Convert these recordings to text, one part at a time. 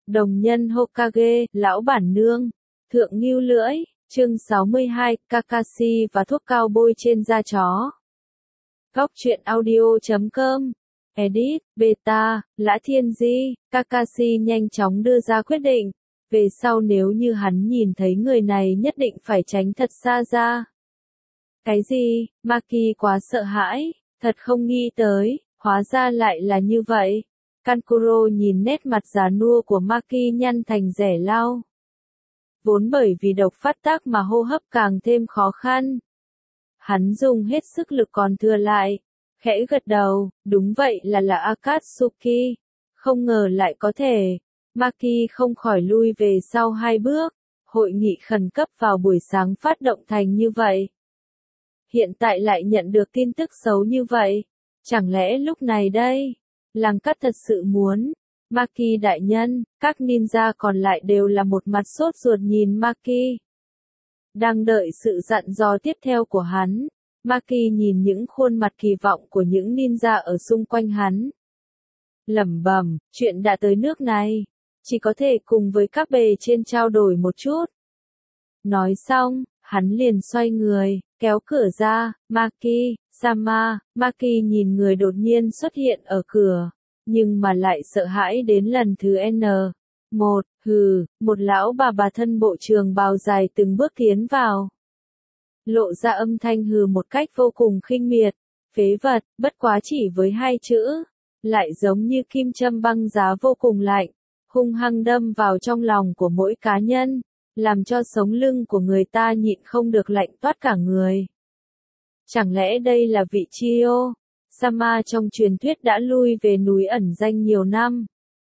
Đồng nhân Hokage, lão bản nương, thượng ngưu lưỡi, chương 62, Kakashi và thuốc cao bôi trên da chó. Góc truyện audio.com, edit, beta, Lã Thiên Di, Kakashi nhanh chóng đưa ra quyết định, về sau nếu như hắn nhìn thấy người này nhất định phải tránh thật xa ra. Cái gì, Maki quá sợ hãi, thật không nghĩ tới, hóa ra lại là như vậy. Kankuro nhìn nét mặt già nua của Maki nhăn thành rẻ lau. Vốn bởi vì độc phát tác mà hô hấp càng thêm khó khăn. Hắn dùng hết sức lực còn thừa lại, khẽ gật đầu, đúng vậy là Akatsuki, không ngờ lại có thể. Maki không khỏi lui về sau 2 bước, hội nghị khẩn cấp vào buổi sáng phát động thành như vậy. Hiện tại lại nhận được tin tức xấu như vậy, chẳng lẽ lúc này đây, Lăng Cắt thật sự muốn. Maki đại nhân, các ninja còn lại đều là một mặt sốt ruột nhìn Maki. Đang đợi sự dặn dò tiếp theo của hắn, Maki nhìn những khuôn mặt kỳ vọng của những ninja ở xung quanh hắn. Lẩm bẩm, chuyện đã tới nước này, chỉ có thể cùng với các bề trên trao đổi một chút. Nói xong, hắn liền xoay người, kéo cửa ra, Maki, Sama, Maki nhìn người đột nhiên xuất hiện ở cửa, nhưng mà lại sợ hãi đến lần thứ N. Một lão bà thân bộ trường bào dài từng bước tiến vào. Lộ ra âm thanh hừ một cách vô cùng khinh miệt, phế vật, bất quá chỉ với 2 chữ, lại giống như kim châm băng giá vô cùng lạnh, hung hăng đâm vào trong lòng của mỗi cá nhân, làm cho sống lưng của người ta nhịn không được lạnh toát cả người. Chẳng lẽ đây là vị Chio Sama trong truyền thuyết đã lui về núi ẩn danh nhiều năm?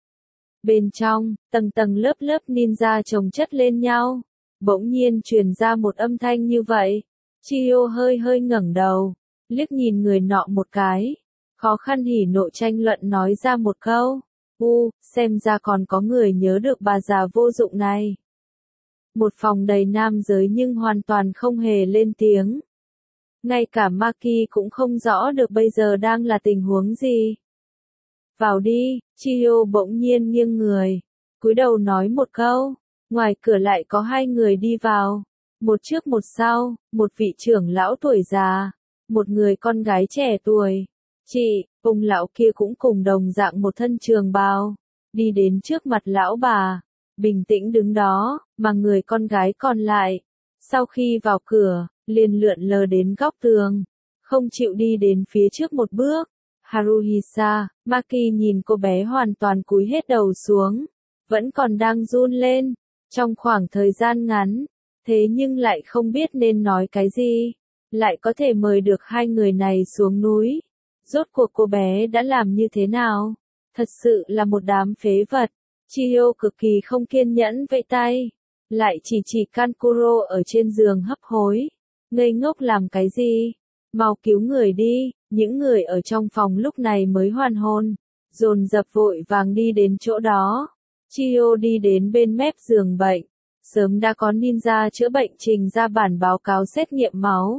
Bên trong, tầng tầng lớp lớp ninja chồng chất lên nhau, bỗng nhiên truyền ra một âm thanh như vậy. Chio hơi ngẩng đầu, liếc nhìn người nọ một cái, khó khăn hỉ nộ tranh luận nói ra một câu, xem ra còn có người nhớ được bà già vô dụng này. Một phòng đầy nam giới nhưng hoàn toàn không hề lên tiếng. Ngay cả Maki cũng không rõ được bây giờ đang là tình huống gì. Vào đi, Chio bỗng nhiên nghiêng người, cúi đầu nói một câu, ngoài cửa lại có 2 người đi vào, một trước một sau, một vị trưởng lão tuổi già, một người con gái trẻ tuổi. Chị, ông lão kia cũng cùng đồng dạng một thân trường bào, đi đến trước mặt lão bà, bình tĩnh đứng đó, mà người con gái còn lại, sau khi vào cửa, liền lượn lờ đến góc tường, không chịu đi đến phía trước một bước. Haruhisa, Maki nhìn cô bé hoàn toàn cúi hết đầu xuống, vẫn còn đang run lên, trong khoảng thời gian ngắn, thế nhưng lại không biết nên nói cái gì, lại có thể mời được 2 người này xuống núi. Rốt cuộc cô bé đã làm như thế nào? Thật sự là một đám phế vật. Chihyo cực kỳ không kiên nhẫn vẫy tay, lại chỉ Kankuro ở trên giường hấp hối. Ngây ngốc làm cái gì? Mau cứu người đi. Những người ở trong phòng lúc này mới hoàn hồn, dồn dập vội vàng đi đến chỗ đó. Chihyo đi đến bên mép giường bệnh, sớm đã có ninja chữa bệnh trình ra bản báo cáo xét nghiệm máu.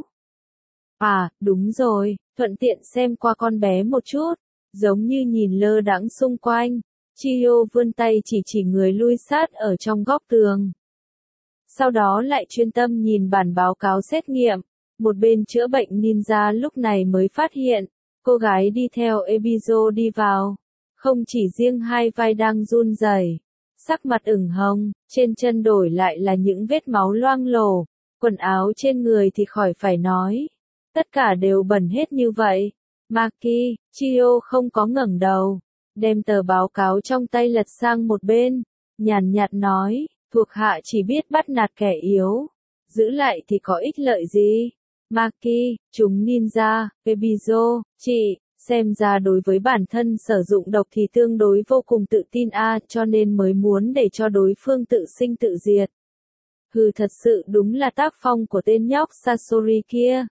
À, đúng rồi, thuận tiện xem qua con bé một chút, giống như nhìn lơ đãng xung quanh. Chihyo vươn tay chỉ người lui sát ở trong góc tường. Sau đó lại chuyên tâm nhìn bản báo cáo xét nghiệm. Một bên chữa bệnh ninja lúc này mới phát hiện, cô gái đi theo Ebizo đi vào. Không chỉ riêng 2 vai đang run rẩy, sắc mặt ửng hồng, trên chân đổi lại là những vết máu loang lổ, quần áo trên người thì khỏi phải nói. Tất cả đều bẩn hết như vậy. Maki, Chio không có ngẩng đầu, đem tờ báo cáo trong tay lật sang một bên, nhàn nhạt nói, thuộc hạ chỉ biết bắt nạt kẻ yếu, giữ lại thì có ích lợi gì. Maki, chúng ninja, Ebizo, chị, xem ra đối với bản thân sử dụng độc thì tương đối vô cùng tự tin cho nên mới muốn để cho đối phương tự sinh tự diệt. Thật sự đúng là tác phong của tên nhóc Sasori kia.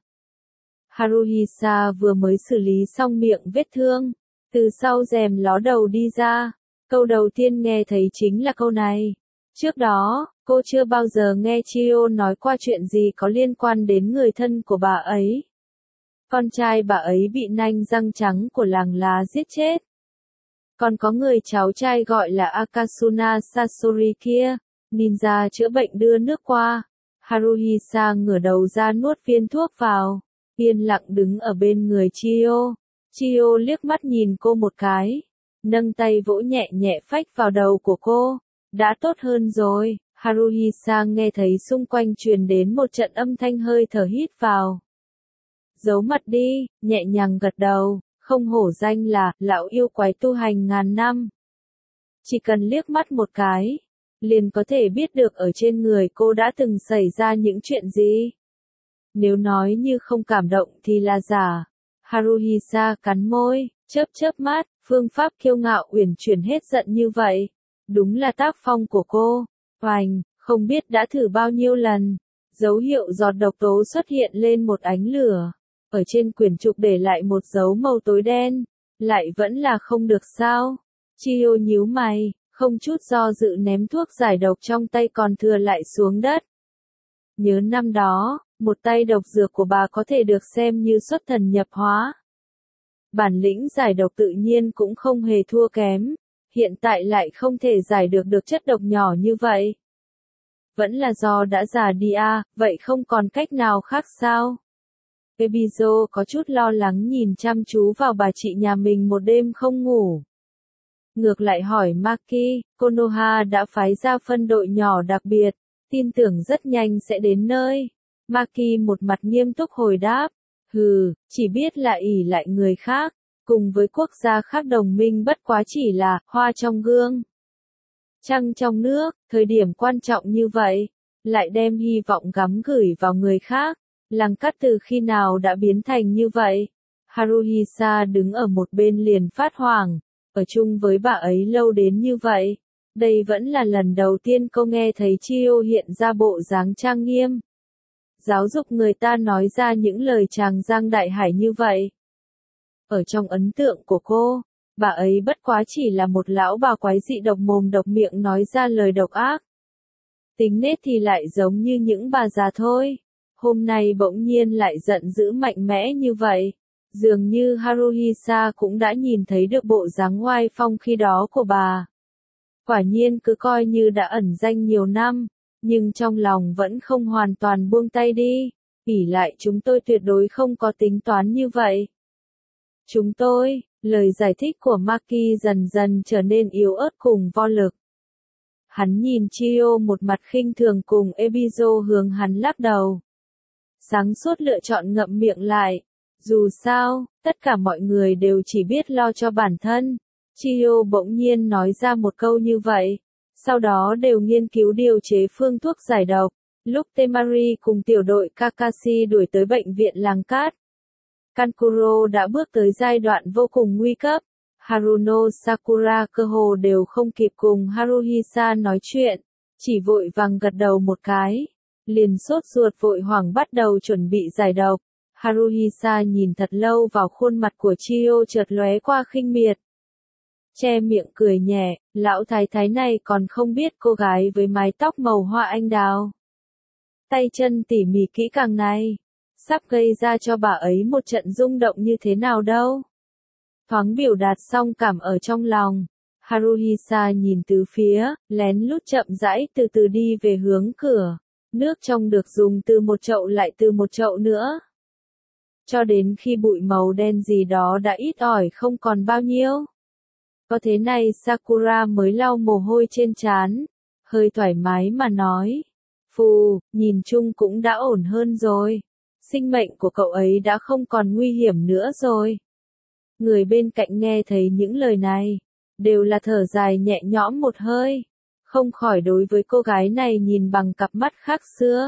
Haruhisa vừa mới xử lý xong miệng vết thương, từ sau rèm ló đầu đi ra, câu đầu tiên nghe thấy chính là câu này. Trước đó, cô chưa bao giờ nghe Chio nói qua chuyện gì có liên quan đến người thân của bà ấy. Con trai bà ấy bị nanh răng trắng của làng lá giết chết. Còn có người cháu trai gọi là Akasuna Sasori kia, ninja chữa bệnh đưa nước qua. Haruhisa ngửa đầu ra nuốt viên thuốc vào, yên lặng đứng ở bên người Chiyo. Chiyo liếc mắt nhìn cô một cái, nâng tay vỗ nhẹ nhẹ phách vào đầu của cô. Đã tốt hơn rồi. Haruhisa nghe thấy xung quanh truyền đến một trận âm thanh hơi thở hít vào. Giấu mặt đi, nhẹ nhàng gật đầu, không hổ danh là lão yêu quái tu hành ngàn năm. Chỉ cần liếc mắt một cái, liền có thể biết được ở trên người cô đã từng xảy ra những chuyện gì. Nếu nói như không cảm động thì là giả. Haruhisa cắn môi, chớp chớp mắt, phương pháp kiêu ngạo uyển chuyển hết giận như vậy. Đúng là tác phong của cô. Oành, không biết đã thử bao nhiêu lần. Dấu hiệu giọt độc tố xuất hiện lên một ánh lửa. Ở trên quyển trục để lại một dấu màu tối đen. Lại vẫn là không được sao. Chiyo nhíu mày, không chút do dự ném thuốc giải độc trong tay còn thừa lại xuống đất. Nhớ năm đó, một tay độc dược của bà có thể được xem như xuất thần nhập hóa. Bản lĩnh giải độc tự nhiên cũng không hề thua kém. Hiện tại lại không thể giải được chất độc nhỏ như vậy. Vẫn là do đã già đi à, vậy không còn cách nào khác sao? Ebizo có chút lo lắng nhìn chăm chú vào bà chị nhà mình một đêm không ngủ. Ngược lại hỏi Maki, Konoha đã phái ra phân đội nhỏ đặc biệt, tin tưởng rất nhanh sẽ đến nơi. Maki một mặt nghiêm túc hồi đáp, chỉ biết là ỷ lại người khác, cùng với quốc gia khác đồng minh bất quá chỉ là hoa trong gương. Trăng trong nước, thời điểm quan trọng như vậy, lại đem hy vọng gắm gửi vào người khác. Lăng Cát từ khi nào đã biến thành như vậy? Haruhisa đứng ở một bên liền phát hoảng, ở chung với bà ấy lâu đến như vậy. Đây vẫn là lần đầu tiên cô nghe thấy Chiyo hiện ra bộ dáng trang nghiêm. Giáo dục người ta nói ra những lời tràng giang đại hải như vậy. Ở trong ấn tượng của cô, bà ấy bất quá chỉ là một lão bà quái dị độc mồm độc miệng nói ra lời độc ác. Tính nết thì lại giống như những bà già thôi. Hôm nay bỗng nhiên lại giận dữ mạnh mẽ như vậy. Dường như Haruhisa cũng đã nhìn thấy được bộ dáng oai phong khi đó của bà. Quả nhiên cứ coi như đã ẩn danh nhiều năm, nhưng trong lòng vẫn không hoàn toàn buông tay đi. Ỷ lại chúng tôi tuyệt đối không có tính toán như vậy. Chúng tôi, lời giải thích của Maki dần dần trở nên yếu ớt cùng vô lực. Hắn nhìn Chiyo một mặt khinh thường cùng Ebizo hướng hắn lắc đầu. Sáng suốt lựa chọn ngậm miệng lại. Dù sao, tất cả mọi người đều chỉ biết lo cho bản thân. Chiyo bỗng nhiên nói ra một câu như vậy. Sau đó đều nghiên cứu điều chế phương thuốc giải độc. Lúc Temari cùng tiểu đội Kakashi đuổi tới bệnh viện Làng Cát, Kankuro đã bước tới giai đoạn vô cùng nguy cấp. Haruno Sakura cơ hồ đều không kịp cùng Haruhisa nói chuyện, chỉ vội vàng gật đầu một cái, liền sốt ruột vội hoảng bắt đầu chuẩn bị giải độc. Haruhisa nhìn thật lâu vào khuôn mặt của Chiyo chợt lóe qua khinh miệt. Che miệng cười nhẹ, lão thái thái này còn không biết cô gái với mái tóc màu hoa anh đào. Tay chân tỉ mỉ kỹ càng này, sắp gây ra cho bà ấy một trận rung động như thế nào đâu. Thoáng biểu đạt xong cảm ở trong lòng, Haruhisa nhìn từ phía, lén lút chậm rãi từ từ đi về hướng cửa. Nước trong được dùng từ một chậu lại từ một chậu nữa. Cho đến khi bụi màu đen gì đó đã ít ỏi không còn bao nhiêu. Có thế này Sakura mới lau mồ hôi trên trán, hơi thoải mái mà nói. Phù, nhìn chung cũng đã ổn hơn rồi. Sinh mệnh của cậu ấy đã không còn nguy hiểm nữa rồi. Người bên cạnh nghe thấy những lời này, đều là thở dài nhẹ nhõm một hơi. Không khỏi đối với cô gái này nhìn bằng cặp mắt khác xưa.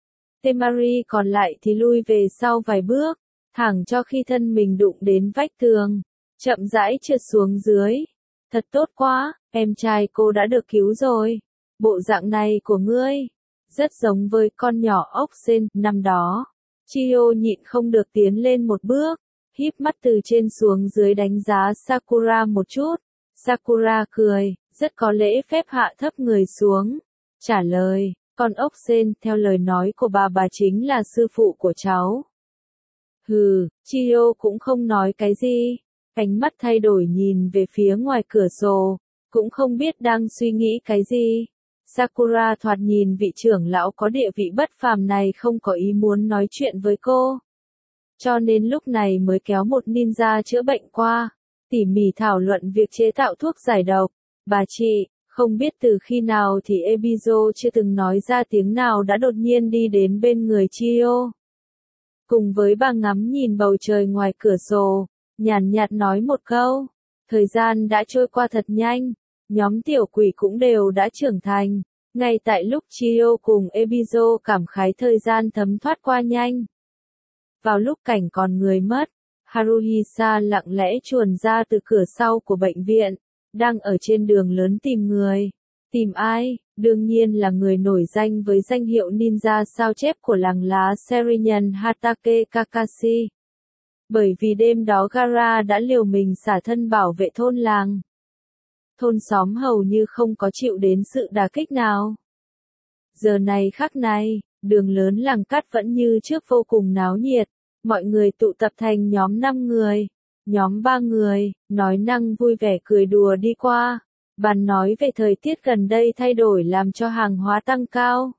Temari còn lại thì lui về sau vài bước, thẳng cho khi thân mình đụng đến vách tường, chậm rãi trượt xuống dưới. Thật tốt quá, em trai cô đã được cứu rồi. Bộ dạng này của ngươi, rất giống với con nhỏ ốc sên năm đó. Chiyo nhịn không được tiến lên một bước, híp mắt từ trên xuống dưới đánh giá Sakura một chút. Sakura cười, rất có lễ phép hạ thấp người xuống. Trả lời, con ốc sên theo lời nói của bà chính là sư phụ của cháu. Chiyo cũng không nói cái gì. Ánh mắt thay đổi nhìn về phía ngoài cửa sổ, cũng không biết đang suy nghĩ cái gì. Sakura thoạt nhìn vị trưởng lão có địa vị bất phàm này không có ý muốn nói chuyện với cô. Cho nên lúc này mới kéo một ninja chữa bệnh qua, tỉ mỉ thảo luận việc chế tạo thuốc giải độc. Bà chị, không biết từ khi nào thì Ebizo chưa từng nói ra tiếng nào đã đột nhiên đi đến bên người Chio. Cùng với bà ngắm nhìn bầu trời ngoài cửa sổ, nhàn nhạt nói một câu. Thời gian đã trôi qua thật nhanh, nhóm tiểu quỷ cũng đều đã trưởng thành. Ngay tại lúc Chio cùng Ebizo cảm khái thời gian thấm thoát qua nhanh. Vào lúc cảnh còn người mất, Haruhisa lặng lẽ chuồn ra từ cửa sau của bệnh viện, đang ở trên đường lớn tìm người. Tìm ai? Đương nhiên là người nổi danh với danh hiệu ninja sao chép của làng lá Serinhân Hatake Kakashi. Bởi vì đêm đó Gaara đã liều mình xả thân bảo vệ thôn làng. Thôn xóm hầu như không có chịu đến sự đả kích nào. Giờ này khắc này, đường lớn làng cát vẫn như trước vô cùng náo nhiệt. Mọi người tụ tập thành nhóm 5 người, nhóm 3 người, nói năng vui vẻ cười đùa đi qua. Bàn nói về thời tiết gần đây thay đổi làm cho hàng hóa tăng cao.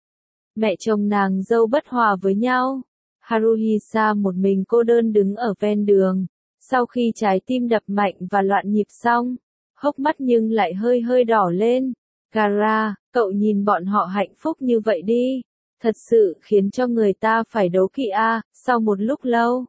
Mẹ chồng nàng dâu bất hòa với nhau. Haruhisa một mình cô đơn đứng ở ven đường. Sau khi trái tim đập mạnh và loạn nhịp xong, hốc mắt nhưng lại hơi hơi đỏ lên. Gaara, cậu nhìn bọn họ hạnh phúc như vậy đi. Thật sự khiến cho người ta phải đố kỵ a. Sau một lúc lâu,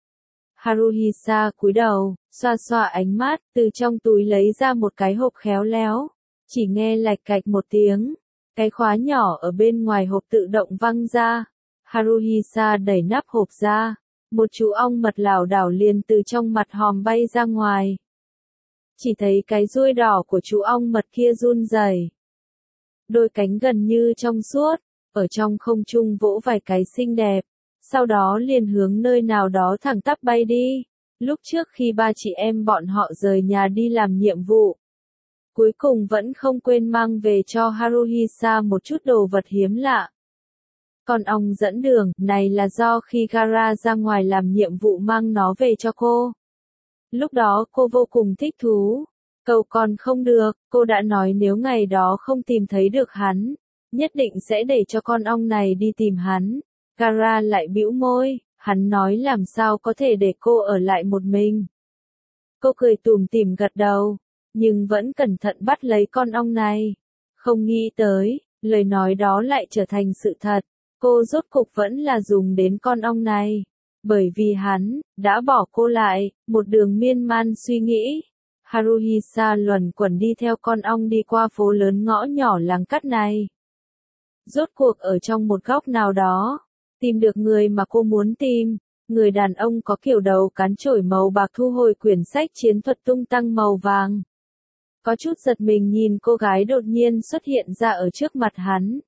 Haruhisa cúi đầu, xoa xoa ánh mắt, từ trong túi lấy ra một cái hộp khéo léo. Chỉ nghe lạch cạch một tiếng, cái khóa nhỏ ở bên ngoài hộp tự động văng ra. Haruhisa đẩy nắp hộp ra, một chú ong mật lảo đảo liền từ trong mặt hòm bay ra ngoài. Chỉ thấy cái đuôi đỏ của chú ong mật kia run rẩy, đôi cánh gần như trong suốt, ở trong không trung vỗ vài cái xinh đẹp, sau đó liền hướng nơi nào đó thẳng tắp bay đi. Lúc trước khi ba chị em bọn họ rời nhà đi làm nhiệm vụ, cuối cùng vẫn không quên mang về cho Haruhisa một chút đồ vật hiếm lạ. Con ong dẫn đường này là do khi Gaara ra ngoài làm nhiệm vụ mang nó về cho cô. Lúc đó cô vô cùng thích thú. Cầu còn không được, cô đã nói nếu ngày đó không tìm thấy được hắn, nhất định sẽ để cho con ong này đi tìm hắn. Gaara lại bĩu môi, hắn nói làm sao có thể để cô ở lại một mình. Cô cười tủm tỉm gật đầu, nhưng vẫn cẩn thận bắt lấy con ong này. Không nghĩ tới, lời nói đó lại trở thành sự thật. Cô rốt cục vẫn là dùng đến con ong này. Bởi vì hắn đã bỏ cô lại, một đường miên man suy nghĩ. Haruhisa luẩn quẩn đi theo con ong đi qua phố lớn ngõ nhỏ làng cát này. Rốt cuộc ở trong một góc nào đó, tìm được người mà cô muốn tìm. Người đàn ông có kiểu đầu cán chổi màu bạc thu hồi quyển sách chiến thuật tung tăng màu vàng. Có chút giật mình nhìn cô gái đột nhiên xuất hiện ra ở trước mặt hắn.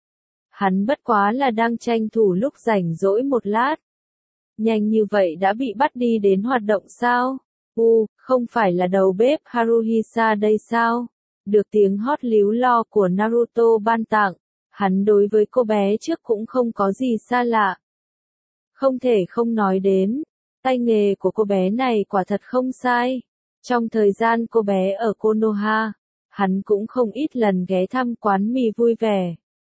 Hắn bất quá là đang tranh thủ lúc rảnh rỗi một lát. Nhanh như vậy đã bị bắt đi đến hoạt động sao? Không phải là đầu bếp Haruhisa đây sao? Được tiếng hót líu lo của Naruto ban tặng, hắn đối với cô bé trước cũng không có gì xa lạ. Không thể không nói đến, tay nghề của cô bé này quả thật không sai. Trong thời gian cô bé ở Konoha, hắn cũng không ít lần ghé thăm quán mì vui vẻ.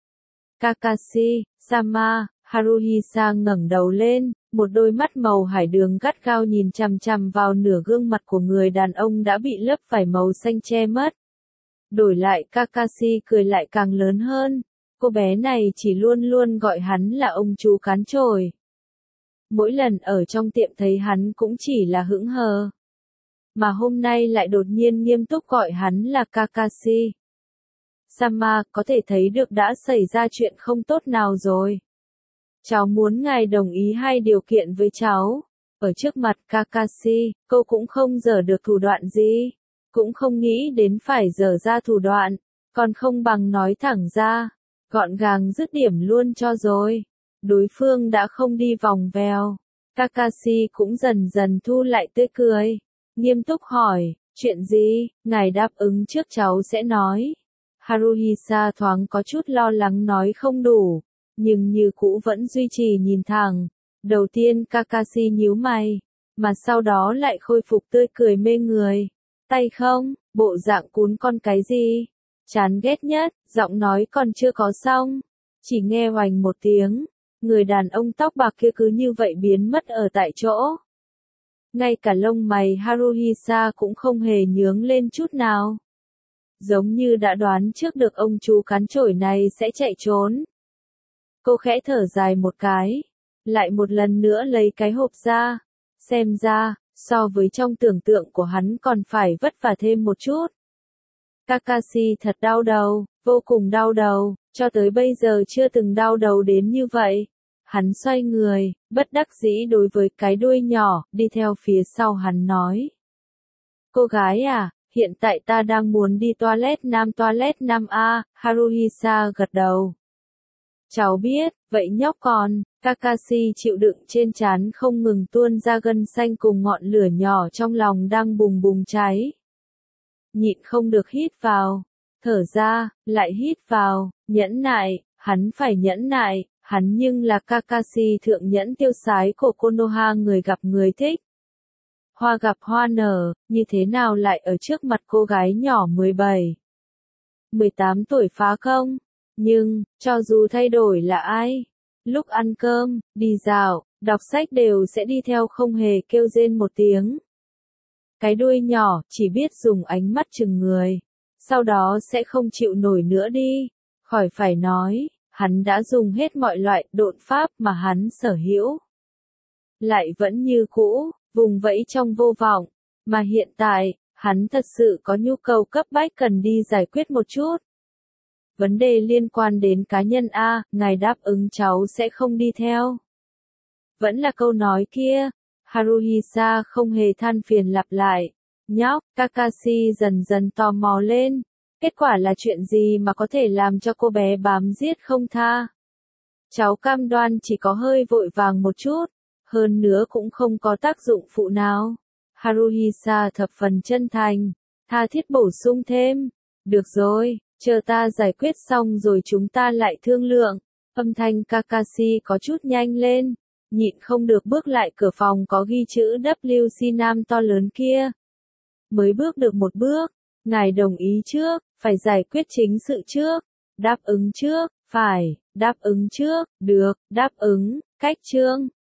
Kakashi-sama, Haruhisa ngẩng đầu lên, một đôi mắt màu hải đường gắt gao nhìn chằm chằm vào nửa gương mặt của người đàn ông đã bị lớp vải màu xanh che mất. Đổi lại Kakashi cười lại càng lớn hơn, cô bé này chỉ luôn luôn gọi hắn là ông chú cán chổi. Mỗi lần ở trong tiệm thấy hắn cũng chỉ là hững hờ. Mà hôm nay lại đột nhiên nghiêm túc gọi hắn là Kakashi. Sama, có thể thấy được đã xảy ra chuyện không tốt nào rồi. Cháu muốn ngài đồng ý hai điều kiện với cháu. Ở trước mặt Kakashi, cô cũng không giở được thủ đoạn gì. Cũng không nghĩ đến phải giở ra thủ đoạn. Còn không bằng nói thẳng ra. Gọn gàng dứt điểm luôn cho rồi. Đối phương đã không đi vòng vèo. Kakashi cũng dần dần thu lại tươi cười. Nghiêm túc hỏi, chuyện gì, ngài đáp ứng trước cháu sẽ nói. Haruhisa thoáng có chút lo lắng nói không đủ, nhưng như cũ vẫn duy trì nhìn thẳng. Đầu tiên Kakashi nhíu mày, mà sau đó lại khôi phục tươi cười mê người. Tay không, bộ dạng cún con cái gì? Chán ghét nhất, giọng nói còn chưa có xong. Chỉ nghe oành một tiếng, người đàn ông tóc bạc kia cứ như vậy biến mất ở tại chỗ. Ngay cả lông mày Haruhisa cũng không hề nhướng lên chút nào. Giống như đã đoán trước được ông chú cán chổi này sẽ chạy trốn. Cô khẽ thở dài một cái, lại một lần nữa lấy cái hộp ra. Xem ra, so với trong tưởng tượng của hắn còn phải vất vả thêm một chút. Kakashi thật đau đầu, vô cùng đau đầu, cho tới bây giờ chưa từng đau đầu đến như vậy. Hắn xoay người, bất đắc dĩ đối với cái đuôi nhỏ, đi theo phía sau hắn nói. Cô gái à, hiện tại ta đang muốn đi toilet nam A, Haruhisa gật đầu. Cháu biết, vậy nhóc con, Kakashi chịu đựng trên trán không ngừng tuôn ra gân xanh cùng ngọn lửa nhỏ trong lòng đang bùng bùng cháy. Nhịn không được hít vào, thở ra, lại hít vào, nhẫn nại, hắn phải nhẫn nại, hắn nhưng là Kakashi thượng nhẫn tiêu sái của Konoha người gặp người thích. Hoa gặp hoa nở, như thế nào lại ở trước mặt cô gái nhỏ 17, 18 tuổi phá không? Nhưng, cho dù thay đổi là ai, lúc ăn cơm, đi dạo, đọc sách đều sẽ đi theo không hề kêu rên một tiếng. Cái đuôi nhỏ chỉ biết dùng ánh mắt chừng người, sau đó sẽ không chịu nổi nữa đi. Khỏi phải nói, hắn đã dùng hết mọi loại độn pháp mà hắn sở hữu. Lại vẫn như cũ, vùng vẫy trong vô vọng, mà hiện tại, hắn thật sự có nhu cầu cấp bách cần đi giải quyết một chút. Vấn đề liên quan đến cá nhân A, ngài đáp ứng cháu sẽ không đi theo. Vẫn là câu nói kia, Haruhisa không hề than phiền lặp lại. Nhóc, Kakashi dần dần tò mò lên. Kết quả là chuyện gì mà có thể làm cho cô bé bám giết không tha? Cháu cam đoan chỉ có hơi vội vàng một chút, hơn nữa cũng không có tác dụng phụ nào. Haruhisa thập phần chân thành, tha thiết bổ sung thêm. Được rồi, chờ ta giải quyết xong rồi chúng ta lại thương lượng. Âm thanh Kakashi có chút nhanh lên, nhịn không được bước lại cửa phòng có ghi chữ WC Nam to lớn kia. Mới bước được một bước, ngài đồng ý trước, phải giải quyết chính sự trước, đáp ứng trước, phải, đáp ứng trước, được, đáp ứng, cách chương.